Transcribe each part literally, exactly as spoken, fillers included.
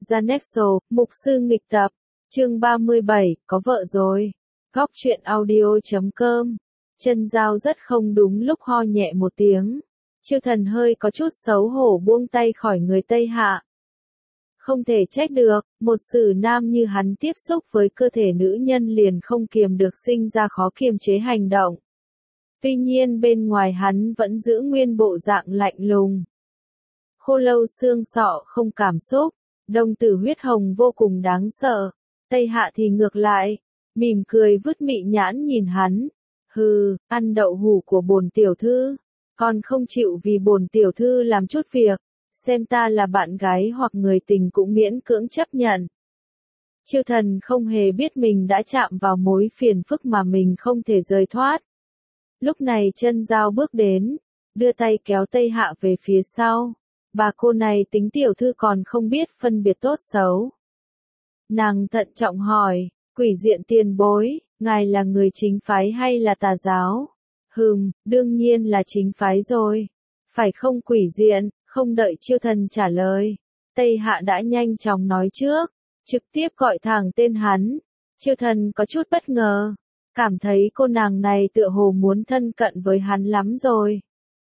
Janexo, mục sư nghịch tập, chương ba mươi bảy, có vợ rồi. Góc truyện audio chấm com. Chân dao rất không đúng lúc ho nhẹ một tiếng. Chiêu Thần hơi có chút xấu hổ buông tay khỏi người Tây Hạ. Không thể trách được, một sử nam như hắn tiếp xúc với cơ thể nữ nhân liền không kiềm được sinh ra khó kiềm chế hành động. Tuy nhiên bên ngoài hắn vẫn giữ nguyên bộ dạng lạnh lùng. Khô lâu xương sọ không cảm xúc, đồng tử huyết hồng vô cùng đáng sợ. Tây Hạ thì ngược lại, mỉm cười vứt mị nhãn nhìn hắn. Hừ, ăn đậu hủ của bổn tiểu thư, còn không chịu vì bổn tiểu thư làm chút việc, xem ta là bạn gái hoặc người tình cũng miễn cưỡng chấp nhận. Chiêu Thần không hề biết mình đã chạm vào mối phiền phức mà mình không thể rời thoát. Lúc này chân dao bước đến, đưa tay kéo Tây Hạ về phía sau. Bà cô này tính tiểu thư còn không biết phân biệt tốt xấu. Nàng thận trọng hỏi, quỷ diện tiền bối, ngài là người chính phái hay là tà giáo? Hừm, đương nhiên là chính phái rồi. Phải không quỷ diện? Không đợi Chiêu Thần trả lời, Tây Hạ đã nhanh chóng nói trước, trực tiếp gọi thẳng tên hắn. Chiêu Thần có chút bất ngờ, cảm thấy cô nàng này tựa hồ muốn thân cận với hắn lắm rồi.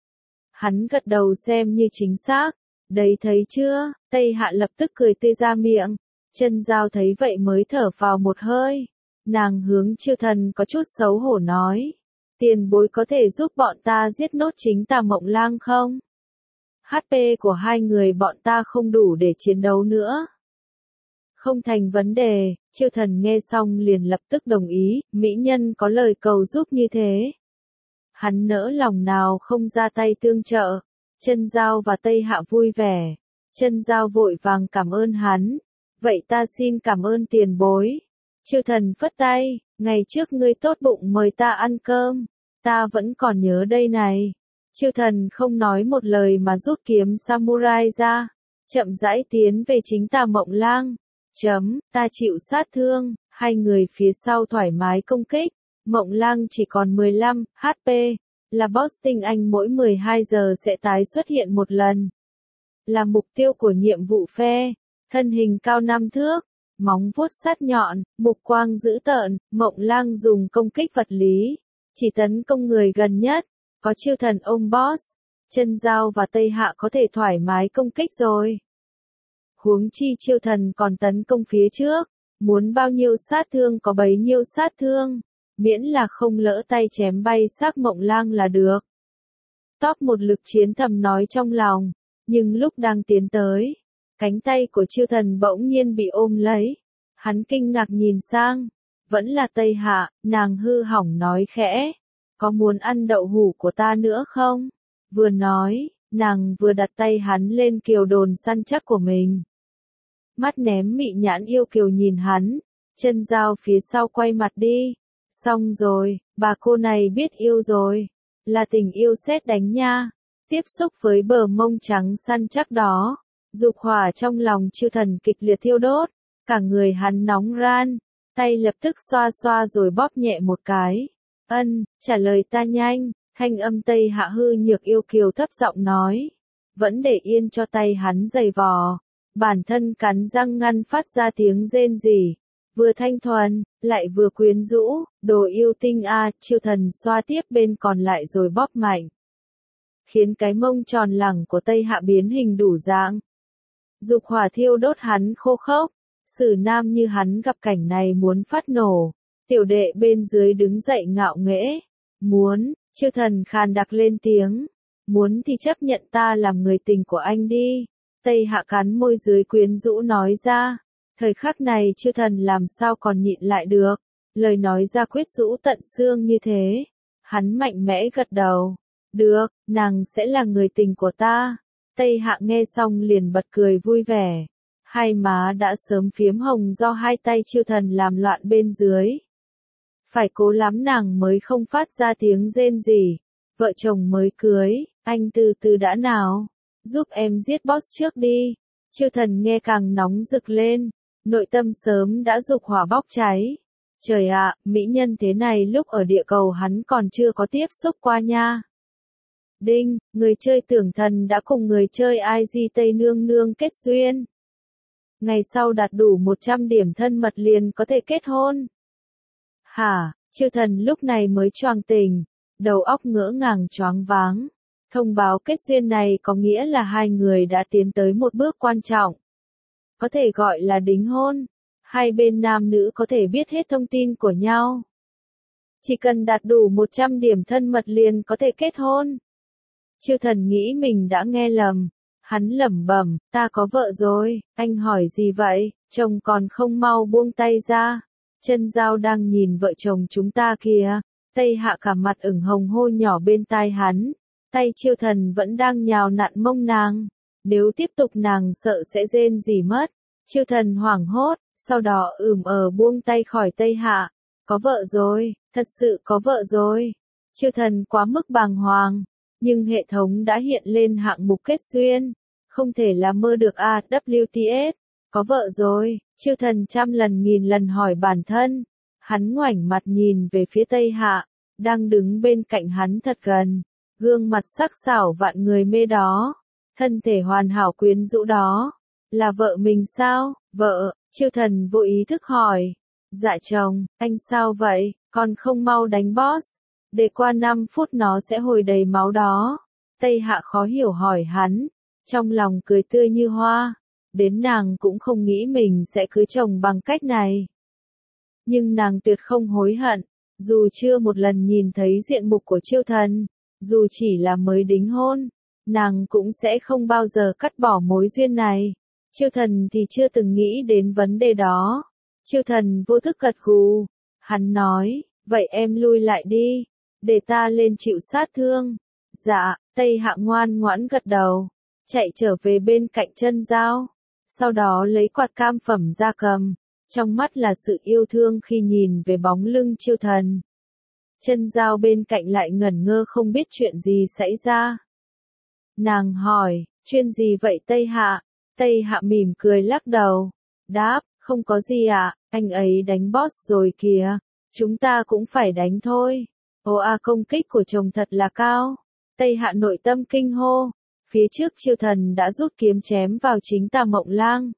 Hắn gật đầu xem như chính xác, đấy thấy chưa, Tây Hạ lập tức cười tươi ra miệng. Chân dao thấy vậy mới thở vào một hơi, nàng hướng Chiêu Thần có chút xấu hổ nói, tiền bối có thể giúp bọn ta giết nốt chính Tà Mộng Lang không? hát pê của hai người bọn ta không đủ để chiến đấu nữa. Không thành vấn đề, Chiêu Thần nghe xong liền lập tức đồng ý, mỹ nhân có lời cầu giúp như thế. Hắn nỡ lòng nào không ra tay tương trợ. Chân dao và Tây Hạ vui vẻ. Chân dao vội vàng cảm ơn hắn. Vậy ta xin cảm ơn tiền bối. Chiêu Thần phất tay, ngày trước ngươi tốt bụng mời ta ăn cơm, ta vẫn còn nhớ đây này. Chiêu Thần không nói một lời mà rút kiếm samurai ra, chậm rãi tiến về chính Tà Mộng Lang. Chấm, ta chịu sát thương, hai người phía sau thoải mái công kích. Mộng Lang chỉ còn mười lăm hát pê, là boss tinh anh mỗi mười hai giờ sẽ tái xuất hiện một lần. Là mục tiêu của nhiệm vụ phe, thân hình cao năm thước, móng vuốt sắc nhọn, mục quang dữ tợn, Mộng Lang dùng công kích vật lý, chỉ tấn công người gần nhất. Có Chiêu Thần ôm boss, chân dao và Tây Hạ có thể thoải mái công kích rồi. Huống chi Chiêu Thần còn tấn công phía trước, muốn bao nhiêu sát thương có bấy nhiêu sát thương, miễn là không lỡ tay chém bay xác Mộng Lang là được. Top một lực chiến thầm nói trong lòng, nhưng lúc đang tiến tới, cánh tay của Chiêu Thần bỗng nhiên bị ôm lấy. Hắn kinh ngạc nhìn sang, vẫn là Tây Hạ, nàng hư hỏng nói khẽ. Có muốn ăn đậu hủ của ta nữa không? Vừa nói, nàng vừa đặt tay hắn lên kiều đồn săn chắc của mình. Mắt ném mị nhãn yêu kiều nhìn hắn, chân dao phía sau quay mặt đi. Xong rồi, bà cô này biết yêu rồi. Là tình yêu sét đánh nha. Tiếp xúc với bờ mông trắng săn chắc đó. Dục hỏa trong lòng Chiêu Thần kịch liệt thiêu đốt. Cả người hắn nóng ran. Tay lập tức xoa xoa rồi bóp nhẹ một cái. Ân, trả lời ta nhanh, thanh âm Tây Hạ hư nhược yêu kiều thấp giọng nói. Vẫn để yên cho tay hắn giày vò. Bản thân cắn răng ngăn phát ra tiếng rên rỉ. Vừa thanh thuần, lại vừa quyến rũ, đồ yêu tinh a, Chiêu Thần xoa tiếp bên còn lại rồi bóp mạnh. Khiến cái mông tròn lẳng của Tây Hạ biến hình đủ dạng. Dục hỏa thiêu đốt hắn khô khốc. Sử nam như hắn gặp cảnh này muốn phát nổ. Tiểu đệ bên dưới đứng dậy ngạo nghễ. Muốn, Chiêu Thần khàn đặc lên tiếng. Muốn thì chấp nhận ta làm người tình của anh đi. Tây Hạ cắn môi dưới quyến rũ nói ra. Thời khắc này Chiêu Thần làm sao còn nhịn lại được. Lời nói ra quyết rũ tận xương như thế. Hắn mạnh mẽ gật đầu. Được, nàng sẽ là người tình của ta. Tây Hạ nghe xong liền bật cười vui vẻ. Hai má đã sớm phiếm hồng do hai tay Chiêu Thần làm loạn bên dưới. Phải cố lắm nàng mới không phát ra tiếng rên gì. Vợ chồng mới cưới, anh từ từ đã nào. Giúp em giết boss trước đi. Chiêu Thần nghe càng nóng rực lên. Nội tâm sớm đã dục hỏa bốc cháy. Trời ạ, mỹ nhân thế này lúc ở địa cầu hắn còn chưa có tiếp xúc qua nha. Đinh, người chơi tưởng thần đã cùng người chơi i giê Tây nương nương kết duyên. Ngày sau đạt đủ một trăm điểm thân mật liền có thể kết hôn. Hả, Chiêu Thần lúc này mới choàng tỉnh, đầu óc ngỡ ngàng choáng váng. Thông báo kết duyên này có nghĩa là hai người đã tiến tới một bước quan trọng. Có thể gọi là đính hôn. Hai bên nam nữ có thể biết hết thông tin của nhau. Chỉ cần đạt đủ một trăm điểm thân mật liền có thể kết hôn. Chiêu Thần nghĩ mình đã nghe lầm. Hắn lẩm bẩm, ta có vợ rồi, anh hỏi gì vậy, chồng còn không mau buông tay ra. Chân Giao đang nhìn vợ chồng chúng ta kìa. Tây Hạ cả mặt ửng hồng hô nhỏ bên tai hắn. Tay Chiêu Thần vẫn đang nhào nặn mông nàng. Nếu tiếp tục nàng sợ sẽ rên rỉ mất. Chiêu Thần hoảng hốt, sau đó ừm ờ buông tay khỏi Tây Hạ. Có vợ rồi, thật sự có vợ rồi. Chiêu Thần quá mức bàng hoàng. Nhưng hệ thống đã hiện lên hạng mục kết duyên. Không thể là mơ được à, W T S. Có vợ rồi, Chiêu Thần trăm lần nghìn lần hỏi bản thân. Hắn ngoảnh mặt nhìn về phía Tây Hạ, đang đứng bên cạnh hắn thật gần. Gương mặt sắc sảo vạn người mê đó. Thân thể hoàn hảo quyến rũ đó. Là vợ mình sao? Vợ, Chiêu Thần vô ý thức hỏi. Dạ chồng, anh sao vậy, còn không mau đánh boss. Để qua năm phút nó sẽ hồi đầy máu đó. Tây Hạ khó hiểu hỏi hắn. Trong lòng cười tươi như hoa. Đến nàng cũng không nghĩ mình sẽ cưới chồng bằng cách này. Nhưng nàng tuyệt không hối hận. Dù chưa một lần nhìn thấy diện mục của Chiêu Thần. Dù chỉ là mới đính hôn. Nàng cũng sẽ không bao giờ cắt bỏ mối duyên này. Chiêu Thần thì chưa từng nghĩ đến vấn đề đó. Chiêu Thần vô thức gật gù. Hắn nói, vậy em lui lại đi. Để ta lên chịu sát thương. Dạ, Tây Hạ ngoan ngoãn gật đầu. Chạy trở về bên cạnh Chân Giao. Sau đó lấy quạt cam phẩm ra cầm. Trong mắt là sự yêu thương khi nhìn về bóng lưng Chiêu Thần. Chân Giao bên cạnh lại ngẩn ngơ không biết chuyện gì xảy ra. Nàng hỏi, chuyện gì vậy Tây Hạ? Tây Hạ mỉm cười lắc đầu. Đáp, không có gì ạ, à, anh ấy đánh boss rồi kìa. Chúng ta cũng phải đánh thôi. Ồ à, công kích của chồng thật là cao. Tây Hạ nội tâm kinh hô. Phía trước Chiêu Thần đã rút kiếm chém vào chính Tà Mộng Lang.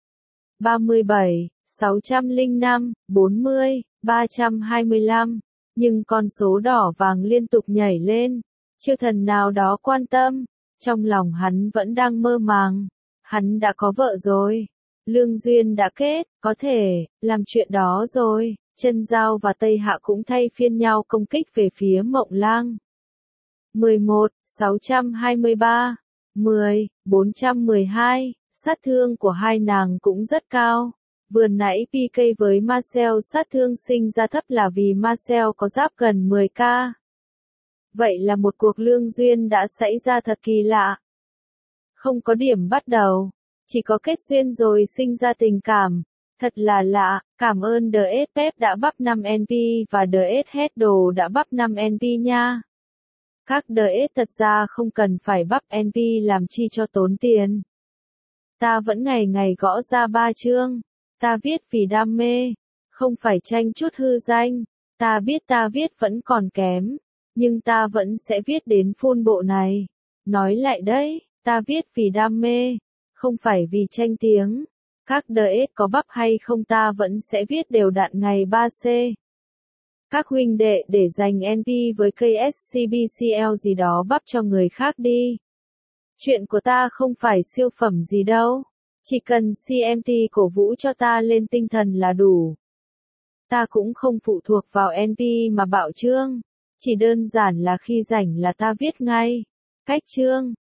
ba mươi bảy, sáu trăm lẻ năm, bốn mươi, ba trăm hai mươi lăm. Nhưng con số đỏ vàng liên tục nhảy lên. Chiêu Thần nào đó quan tâm. Trong lòng hắn vẫn đang mơ màng. Hắn đã có vợ rồi. Lương duyên đã kết, có thể làm chuyện đó rồi. Chân Giao và Tây Hạ cũng thay phiên nhau công kích về phía Mộng Lang. mười một, sáu trăm hai mươi ba, mười, bốn trăm mười hai. Sát thương của hai nàng cũng rất cao. Vừa nãy pê ca với Marcel sát thương sinh ra thấp là vì Marcel có giáp gần mười k. Vậy là một cuộc lương duyên đã xảy ra thật kỳ lạ. Không có điểm bắt đầu, chỉ có kết duyên rồi sinh ra tình cảm. Thật là lạ, cảm ơn đê ét Pep đã bắp năm en pê và đê ét Headle đã bắp năm en pê nha. Các đê ét thật ra không cần phải bắp en pê làm chi cho tốn tiền. Ta vẫn ngày ngày gõ ra ba chương. Ta viết vì đam mê, không phải tranh chút hư danh. Ta biết ta viết vẫn còn kém, nhưng ta vẫn sẽ viết đến full bộ này. Nói lại đấy, ta viết vì đam mê, không phải vì tranh tiếng. Các đê ét có bắp hay không ta vẫn sẽ viết đều đặn ngày ba C. Các huynh đệ để dành en pê với ca ét xê bê xê lờ gì đó bắp cho người khác đi. Chuyện của ta không phải siêu phẩm gì đâu. Chỉ cần xê em tê cổ vũ cho ta lên tinh thần là đủ. Ta cũng không phụ thuộc vào en pê mà bạo chương. Chỉ đơn giản là khi rảnh là ta viết ngay. Cách chương.